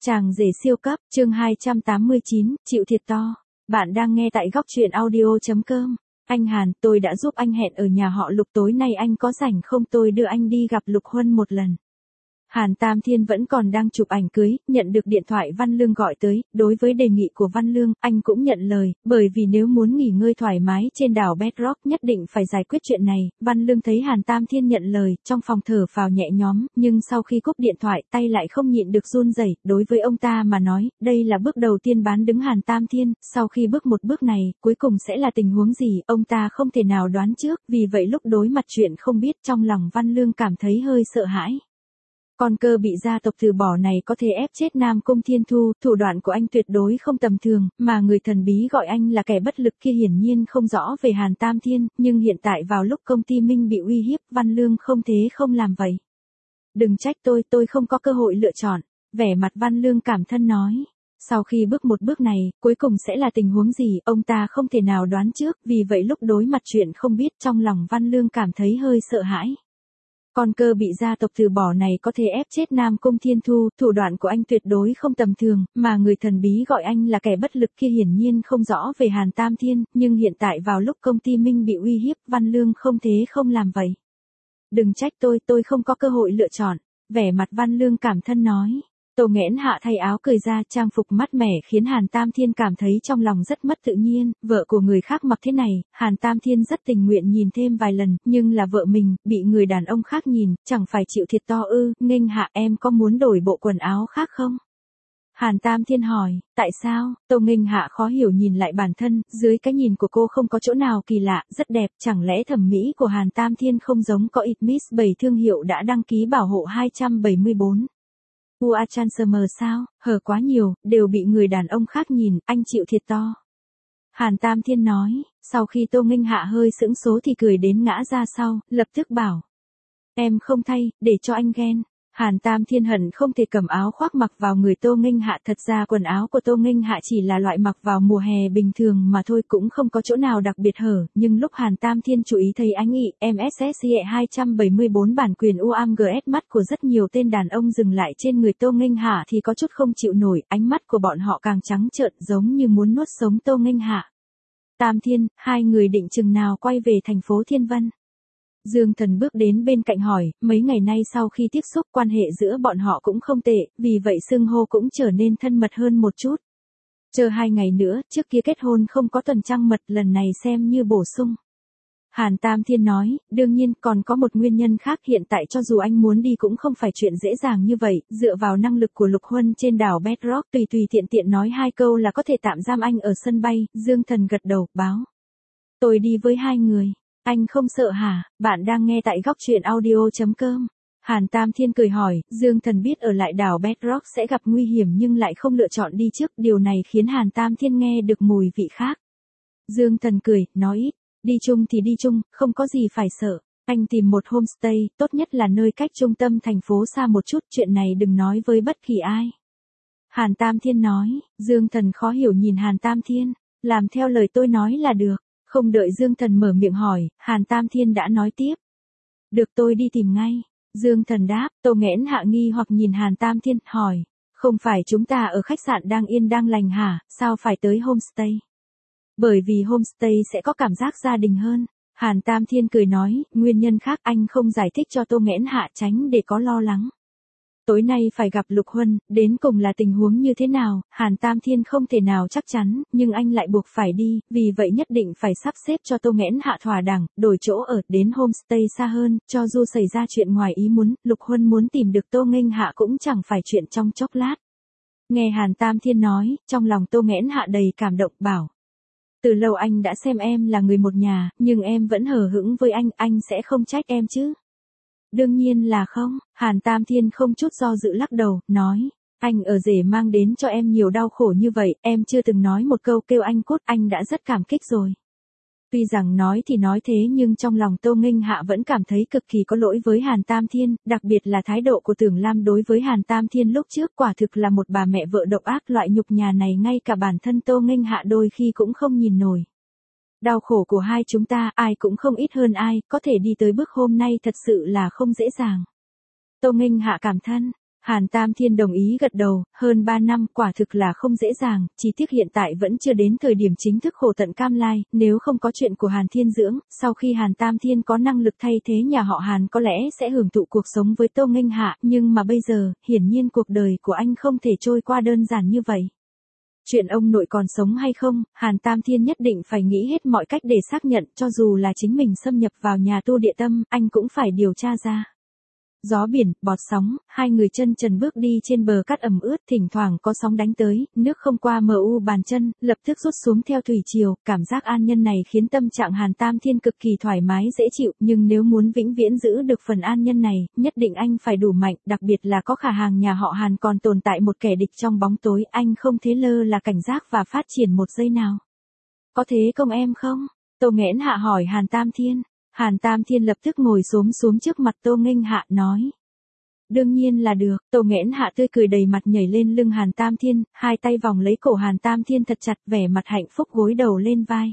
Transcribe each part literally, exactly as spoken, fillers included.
Chàng rể siêu cấp, chương hai trăm tám mươi chín, chịu thiệt to. Bạn đang nghe tại góc truyện audio.com. Anh Hàn, tôi đã giúp anh hẹn ở nhà họ Lục, tối nay anh có rảnh không, tôi đưa anh đi gặp Lục Huân một lần. Hàn Tam Thiên vẫn còn đang chụp ảnh cưới, nhận được điện thoại Văn Lương gọi tới, đối với đề nghị của Văn Lương, anh cũng nhận lời, bởi vì nếu muốn nghỉ ngơi thoải mái trên đảo Bedrock nhất định phải giải quyết chuyện này. Văn Lương thấy Hàn Tam Thiên nhận lời, trong phòng thở phào nhẹ nhõm, nhưng sau khi cúp điện thoại, tay lại không nhịn được run rẩy. Đối với ông ta mà nói, đây là bước đầu tiên bán đứng Hàn Tam Thiên, sau khi bước một bước này, cuối cùng sẽ là tình huống gì, ông ta không thể nào đoán trước, vì vậy lúc đối mặt chuyện không biết, trong lòng Văn Lương cảm thấy hơi sợ hãi. Con cơ bị gia tộc từ bỏ này có thể ép chết Nam Cung Thiên Thu, thủ đoạn của anh tuyệt đối không tầm thường, mà người thần bí gọi anh là kẻ bất lực kia hiển nhiên không rõ về Hàn Tam Thiên, nhưng hiện tại vào lúc công ty Minh bị uy hiếp, Văn Lương không thế không làm vậy. Đừng trách tôi, tôi không có cơ hội lựa chọn, vẻ mặt Văn Lương cảm thân nói. Sau khi bước một bước này, cuối cùng sẽ là tình huống gì, ông ta không thể nào đoán trước, vì vậy lúc đối mặt chuyện không biết, trong lòng Văn Lương cảm thấy hơi sợ hãi. Con cơ bị gia tộc từ bỏ này có thể ép chết Nam Cung Thiên Thu, thủ đoạn của anh tuyệt đối không tầm thường, mà người thần bí gọi anh là kẻ bất lực kia hiển nhiên không rõ về Hàn Tam Thiên, nhưng hiện tại vào lúc công ty Minh bị uy hiếp, Văn Lương không thế không làm vậy. Đừng trách tôi, tôi không có cơ hội lựa chọn, vẻ mặt Văn Lương cảm thân nói. Tô Nghẽn Hạ thay áo cười ra, trang phục mát mẻ khiến Hàn Tam Thiên cảm thấy trong lòng rất mất tự nhiên, vợ của người khác mặc thế này, Hàn Tam Thiên rất tình nguyện nhìn thêm vài lần, nhưng là vợ mình, bị người đàn ông khác nhìn, chẳng phải chịu thiệt to ư. Nghênh Hạ, em có muốn đổi bộ quần áo khác không? Hàn Tam Thiên hỏi, tại sao? Tô Nghênh Hạ khó hiểu nhìn lại bản thân, dưới cái nhìn của cô không có chỗ nào kỳ lạ, rất đẹp, chẳng lẽ thẩm mỹ của Hàn Tam Thiên không giống có ít Miss bảy thương hiệu đã đăng ký bảo hộ hai trăm bảy mươi bốn. Ua Transformer sao, hở quá nhiều, đều bị người đàn ông khác nhìn, anh chịu thiệt to. Hàn Tam Thiên nói, sau khi Tô Nghênh Hạ hơi sững số thì cười đến ngã ra sau, lập tức bảo. Em không thay, để cho anh ghen. Hàn Tam Thiên hận không thể cầm áo khoác mặc vào người Tô Nghênh Hạ, thật ra quần áo của Tô Nghênh Hạ chỉ là loại mặc vào mùa hè bình thường mà thôi, cũng không có chỗ nào đặc biệt hở, nhưng lúc Hàn Tam Thiên chú ý thấy ánh ị em ét ét e hai trăm bảy mươi bốn bản quyền u a em giê ét mắt của rất nhiều tên đàn ông dừng lại trên người Tô Nghênh Hạ thì có chút không chịu nổi, ánh mắt của bọn họ càng trắng trợn giống như muốn nuốt sống Tô Nghênh Hạ. Tam Thiên, hai người định chừng nào quay về thành phố Thiên Vân? Dương Thần bước đến bên cạnh hỏi, mấy ngày nay sau khi tiếp xúc quan hệ giữa bọn họ cũng không tệ, vì vậy xưng hô cũng trở nên thân mật hơn một chút. Chờ hai ngày nữa, trước kia kết hôn không có tuần trăng mật, lần này xem như bổ sung. Hàn Tam Thiên nói, đương nhiên còn có một nguyên nhân khác, hiện tại cho dù anh muốn đi cũng không phải chuyện dễ dàng như vậy, dựa vào năng lực của Lục Huân trên đảo Bedrock, tùy tùy tiện tiện nói hai câu là có thể tạm giam anh ở sân bay. Dương Thần gật đầu, báo. Tôi đi với hai người. Anh không sợ hả? Bạn đang nghe tại góc truyện audio.com. Hàn Tam Thiên cười hỏi, Dương Thần biết ở lại đảo Bedrock sẽ gặp nguy hiểm nhưng lại không lựa chọn đi trước, điều này khiến Hàn Tam Thiên nghe được mùi vị khác. Dương Thần cười, nói ít, đi chung thì đi chung, không có gì phải sợ. Anh tìm một homestay, tốt nhất là nơi cách trung tâm thành phố xa một chút, chuyện này đừng nói với bất kỳ ai. Hàn Tam Thiên nói, Dương Thần khó hiểu nhìn Hàn Tam Thiên, làm theo lời tôi nói là được. Không đợi Dương Thần mở miệng hỏi, Hàn Tam Thiên đã nói tiếp. Được, tôi đi tìm ngay. Dương Thần đáp. Tô Nghẽn Hạ nghi hoặc nhìn Hàn Tam Thiên, hỏi. Không phải chúng ta ở khách sạn đang yên đang lành hả, sao phải tới homestay? Bởi vì homestay sẽ có cảm giác gia đình hơn. Hàn Tam Thiên cười nói, nguyên nhân khác anh không giải thích cho Tô Nghẽn Hạ tránh để có lo lắng. Tối nay phải gặp Lục Huân, đến cùng là tình huống như thế nào, Hàn Tam Thiên không thể nào chắc chắn, nhưng anh lại buộc phải đi, vì vậy nhất định phải sắp xếp cho Tô Nghẽn Hạ thỏa đáng, đổi chỗ ở, đến homestay xa hơn, cho dù xảy ra chuyện ngoài ý muốn, Lục Huân muốn tìm được Tô Nghênh Hạ cũng chẳng phải chuyện trong chốc lát. Nghe Hàn Tam Thiên nói, trong lòng Tô Nghẽn Hạ đầy cảm động, bảo. Từ lâu anh đã xem em là người một nhà, nhưng em vẫn hờ hững với anh, anh sẽ không trách em chứ? Đương nhiên là không, Hàn Tam Thiên không chút do dự lắc đầu, nói, anh ở rể mang đến cho em nhiều đau khổ như vậy, em chưa từng nói một câu kêu anh cút, anh đã rất cảm kích rồi. Tuy rằng nói thì nói thế nhưng trong lòng Tô Nghênh Hạ vẫn cảm thấy cực kỳ có lỗi với Hàn Tam Thiên, đặc biệt là thái độ của Tưởng Lam đối với Hàn Tam Thiên lúc trước, quả thực là một bà mẹ vợ độc ác, loại nhục nhã này ngay cả bản thân Tô Nghênh Hạ đôi khi cũng không nhìn nổi. Đau khổ của hai chúng ta, ai cũng không ít hơn ai, có thể đi tới bước hôm nay thật sự là không dễ dàng. Tô Nghênh Hạ cảm thân. Hàn Tam Thiên đồng ý gật đầu, hơn ba năm quả thực là không dễ dàng, chỉ tiếc hiện tại vẫn chưa đến thời điểm chính thức khổ tận cam lai, nếu không có chuyện của Hàn Thiên Dưỡng, sau khi Hàn Tam Thiên có năng lực thay thế nhà họ Hàn có lẽ sẽ hưởng thụ cuộc sống với Tô Nghênh Hạ, nhưng mà bây giờ, hiển nhiên cuộc đời của anh không thể trôi qua đơn giản như vậy. Chuyện ông nội còn sống hay không, Hàn Tam Thiên nhất định phải nghĩ hết mọi cách để xác nhận, cho dù là chính mình xâm nhập vào nhà tu địa tâm, anh cũng phải điều tra ra. Gió biển, bọt sóng, hai người chân trần bước đi trên bờ cát ẩm ướt, thỉnh thoảng có sóng đánh tới, nước không qua mờ u bàn chân, lập tức rút xuống theo thủy triều, cảm giác an nhân này khiến tâm trạng Hàn Tam Thiên cực kỳ thoải mái dễ chịu, nhưng nếu muốn vĩnh viễn giữ được phần an nhân này, nhất định anh phải đủ mạnh, đặc biệt là có khả hàng nhà họ Hàn còn tồn tại một kẻ địch trong bóng tối, anh không thể lơ là cảnh giác và phát triển một giây nào. Có thế công em không? Tô Nghẽn Hạ hỏi Hàn Tam Thiên. Hàn Tam Thiên lập tức ngồi xổm xuống trước mặt Tô Nghênh Hạ nói. Đương nhiên là được, Tô Nghẽn Hạ tươi cười đầy mặt nhảy lên lưng Hàn Tam Thiên, hai tay vòng lấy cổ Hàn Tam Thiên thật chặt, vẻ mặt hạnh phúc gối đầu lên vai.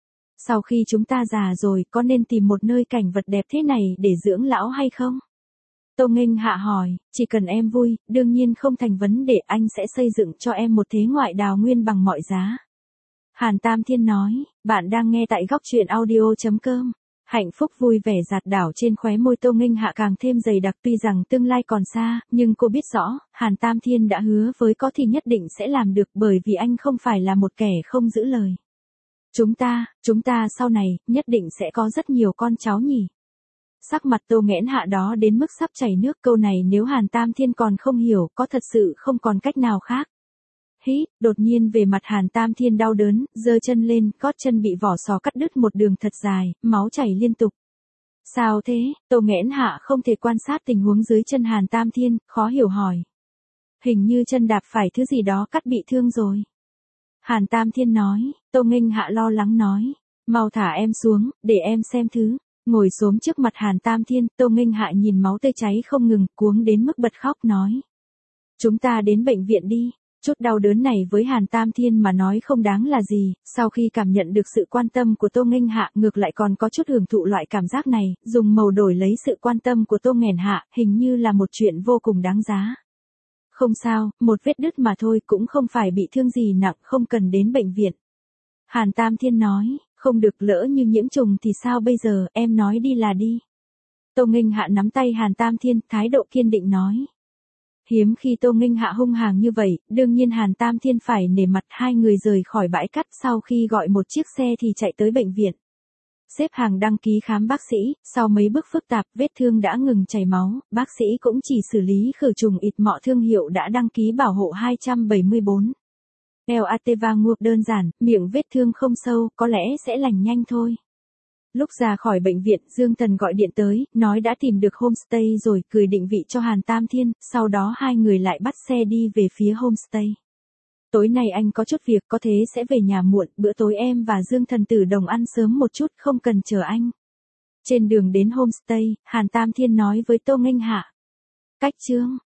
Sau khi chúng ta già rồi, có nên tìm một nơi cảnh vật đẹp thế này để dưỡng lão hay không? Tô Nghênh Hạ hỏi, chỉ cần em vui, đương nhiên không thành vấn đề, anh sẽ xây dựng cho em một thế ngoại đào nguyên bằng mọi giá. Hàn Tam Thiên nói, bạn đang nghe tại góc truyện audio chấm com. Hạnh phúc vui vẻ dạt đảo trên khóe môi Tô Nghênh Hạ càng thêm dày đặc, tuy rằng tương lai còn xa, nhưng cô biết rõ, Hàn Tam Thiên đã hứa với có thì nhất định sẽ làm được, bởi vì anh không phải là một kẻ không giữ lời. Chúng ta, chúng ta sau này, nhất định sẽ có rất nhiều con cháu nhỉ. Sắc mặt Tô Nghẽn Hạ đó đến mức sắp chảy nước, câu này nếu Hàn Tam Thiên còn không hiểu, có thật sự không còn cách nào khác. Hí, đột nhiên về mặt Hàn Tam Thiên đau đớn, giơ chân lên, gót chân bị vỏ sò cắt đứt một đường thật dài, máu chảy liên tục. Sao thế? Tô Nghẽn Hạ không thể quan sát tình huống dưới chân Hàn Tam Thiên, khó hiểu hỏi. Hình như chân đạp phải thứ gì đó cắt bị thương rồi. Hàn Tam Thiên nói, Tô Nghênh Hạ lo lắng nói, mau thả em xuống, để em xem thứ. Ngồi xổm trước mặt Hàn Tam Thiên, Tô Nghênh Hạ nhìn máu tươi cháy không ngừng, cuống đến mức bật khóc nói. Chúng ta đến bệnh viện đi. Chút đau đớn này với Hàn Tam Thiên mà nói không đáng là gì, sau khi cảm nhận được sự quan tâm của Tô Nghênh Hạ, ngược lại còn có chút hưởng thụ loại cảm giác này, dùng màu đổi lấy sự quan tâm của Tô Nghẽn Hạ, hình như là một chuyện vô cùng đáng giá. Không sao, một vết đứt mà thôi, cũng không phải bị thương gì nặng, không cần đến bệnh viện. Hàn Tam Thiên nói, không được, lỡ như nhiễm trùng thì sao bây giờ, em nói đi là đi. Tô Nghênh Hạ nắm tay Hàn Tam Thiên, thái độ kiên định nói. Hiếm khi Tô Nghênh Hạ hung hăng như vậy, đương nhiên Hàn Tam Thiên phải nể mặt, hai người rời khỏi bãi cát, sau khi gọi một chiếc xe thì chạy tới bệnh viện. Xếp hàng đăng ký khám bác sĩ, sau mấy bước phức tạp, vết thương đã ngừng chảy máu, bác sĩ cũng chỉ xử lý khử trùng ịt mọ, thương hiệu đã đăng ký bảo hộ hai trăm bảy mươi bốn. El Ateva ngược đơn giản, miệng vết thương không sâu, có lẽ sẽ lành nhanh thôi. Lúc ra khỏi bệnh viện, Dương Thần gọi điện tới, nói đã tìm được homestay rồi, gửi định vị cho Hàn Tam Thiên, sau đó hai người lại bắt xe đi về phía homestay. Tối nay anh có chút việc, có thế sẽ về nhà muộn, bữa tối em và Dương Thần Tử đồng ăn sớm một chút, không cần chờ anh. Trên đường đến homestay, Hàn Tam Thiên nói với Tô Nghênh Hạ. Cách chương